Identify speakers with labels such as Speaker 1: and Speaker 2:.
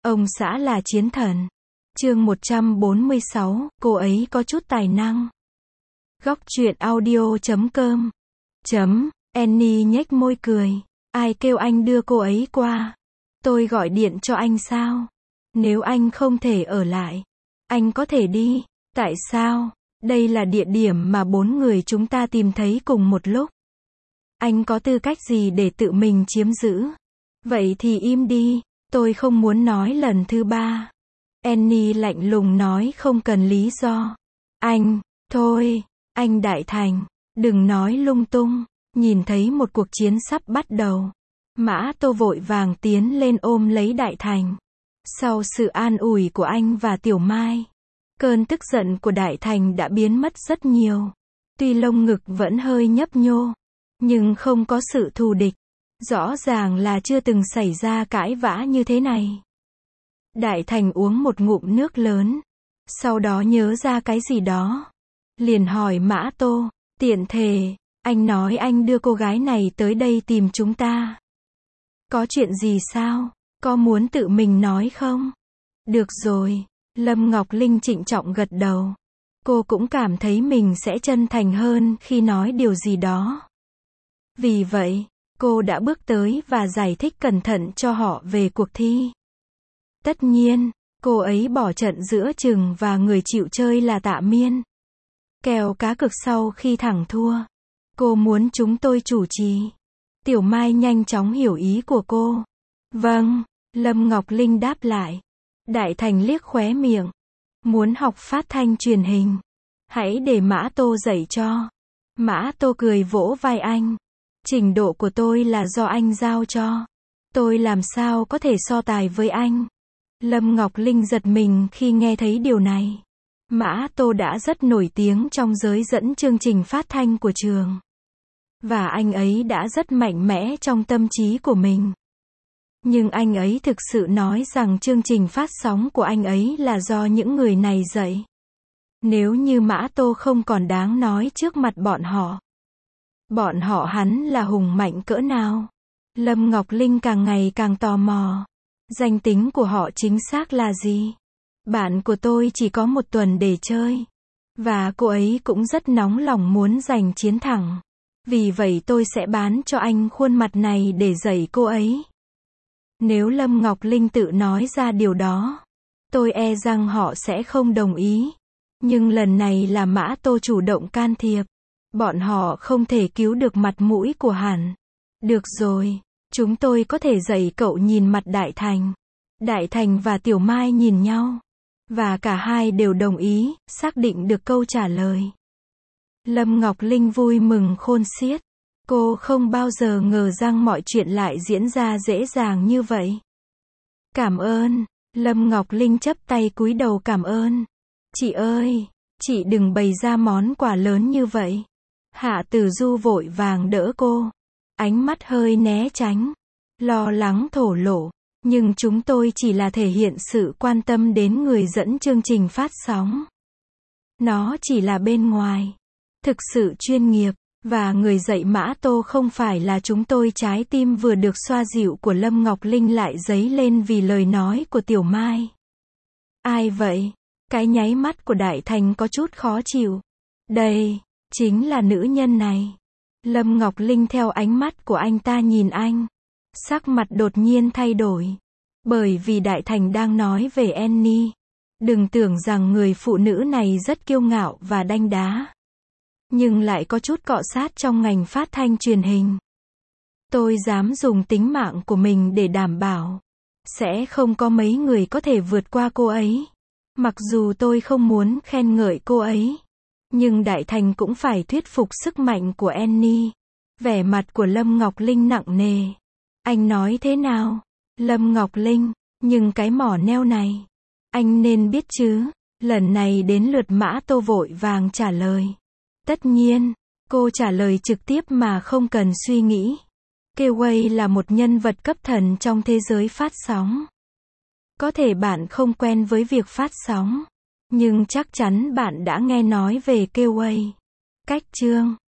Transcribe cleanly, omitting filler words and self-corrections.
Speaker 1: Ông xã là chiến thần. Chương 146, cô ấy có chút tài năng. Góc truyện audio.com. Annie nhếch môi cười. Ai kêu anh đưa cô ấy qua? Tôi gọi điện cho anh sao? Nếu anh không thể ở lại, anh có thể đi. Tại sao? Đây là địa điểm mà 4 người chúng ta tìm thấy cùng một lúc. Anh có tư cách gì để tự mình chiếm giữ? Vậy thì im đi, tôi không muốn nói lần thứ 3. Annie lạnh lùng nói không cần lý do. Thôi, anh Đại Thành, đừng nói lung tung. Nhìn thấy một cuộc chiến sắp bắt đầu, Mã Tô vội vàng tiến lên ôm lấy Đại Thành. Sau sự an ủi của anh và Tiểu Mai, cơn tức giận của Đại Thành đã biến mất rất nhiều. Tuy lông ngực vẫn hơi nhấp nhô, nhưng không có sự thù địch. Rõ ràng là chưa từng xảy ra cãi vã như thế này. Đại Thành uống một ngụm nước lớn, sau đó nhớ ra cái gì đó, liền hỏi Mã Tô, tiện thể, anh nói anh đưa cô gái này tới đây tìm chúng ta. Có chuyện gì sao? Có muốn tự mình nói không? Được rồi, Lâm Ngọc Linh trịnh trọng gật đầu. Cô cũng cảm thấy mình sẽ chân thành hơn khi nói điều gì đó. Vì vậy, cô đã bước tới và giải thích cẩn thận cho họ về cuộc thi. Tất nhiên, cô ấy bỏ trận giữa chừng và người chịu chơi là Tạ Miên. Kèo cá cược sau khi thắng thua, cô muốn chúng tôi chủ trì. Tiểu Mai nhanh chóng hiểu ý của cô. Vâng, Lâm Ngọc Linh đáp lại. Đại Thành liếc khóe miệng. Muốn học phát thanh truyền hình? Hãy để Mã Tô dạy cho. Mã Tô cười vỗ vai anh. Trình độ của tôi là do anh giao cho. Tôi làm sao có thể so tài với anh? Lâm Ngọc Linh giật mình khi nghe thấy điều này. Mã Tô đã rất nổi tiếng trong giới dẫn chương trình phát thanh của trường. Và anh ấy đã rất mạnh mẽ trong tâm trí của mình. Nhưng anh ấy thực sự nói rằng chương trình phát sóng của anh ấy là do những người này dạy. Nếu như Mã Tô không còn đáng nói trước mặt bọn họ hắn là hùng mạnh cỡ nào? Lâm Ngọc Linh càng ngày càng tò mò. Danh tính của họ chính xác là gì? Bạn của tôi chỉ có 1 tuần để chơi. Và cô ấy cũng rất nóng lòng muốn giành chiến thắng. Vì vậy tôi sẽ bán cho anh khuôn mặt này để dạy cô ấy. Nếu Lâm Ngọc Linh tự nói ra điều đó, tôi e rằng họ sẽ không đồng ý. Nhưng lần này là Mã Tô chủ động can thiệp. Bọn họ không thể cứu được mặt mũi của hắn. Được rồi, chúng tôi có thể dạy cậu. Nhìn mặt Đại Thành. Đại Thành và Tiểu Mai nhìn nhau. Và cả hai đều đồng ý, xác định được câu trả lời. Lâm Ngọc Linh vui mừng khôn xiết. Cô không bao giờ ngờ rằng mọi chuyện lại diễn ra dễ dàng như vậy. Cảm ơn. Lâm Ngọc Linh chắp tay cúi đầu cảm ơn. Chị ơi, chị đừng bày ra món quà lớn như vậy. Hạ Tử Du vội vàng đỡ cô. Ánh mắt hơi né tránh. Lo lắng thổ lộ. Nhưng chúng tôi chỉ là thể hiện sự quan tâm đến người dẫn chương trình phát sóng. Nó chỉ là bên ngoài. Thực sự chuyên nghiệp. Và người dạy Mã Tô không phải là chúng tôi. Trái tim vừa được xoa dịu của Lâm Ngọc Linh lại dấy lên vì lời nói của Tiểu Mai. Ai vậy? Cái nháy mắt của Đại Thành có chút khó chịu. Đây, chính là nữ nhân này. Lâm Ngọc Linh theo ánh mắt của anh ta nhìn anh. Sắc mặt đột nhiên thay đổi. Bởi vì Đại Thành đang nói về Annie. Đừng tưởng rằng người phụ nữ này rất kiêu ngạo và đanh đá. Nhưng lại có chút cọ sát trong ngành phát thanh truyền hình. Tôi dám dùng tính mạng của mình để đảm bảo. Sẽ không có mấy người có thể vượt qua cô ấy. Mặc dù tôi không muốn khen ngợi cô ấy. Nhưng Đại Thành cũng phải thuyết phục sức mạnh của Annie. Vẻ mặt của Lâm Ngọc Linh nặng nề. Anh nói thế nào? Lâm Ngọc Linh, nhưng cái mỏ neo này. Anh nên biết chứ. Lần này đến lượt Mã Tô vội vàng trả lời. Tất nhiên, cô trả lời trực tiếp mà không cần suy nghĩ. Kêu là một nhân vật cấp thần trong thế giới phát sóng. Có thể bạn không quen với việc phát sóng. Nhưng chắc chắn bạn đã nghe nói về Kêu. Cách chương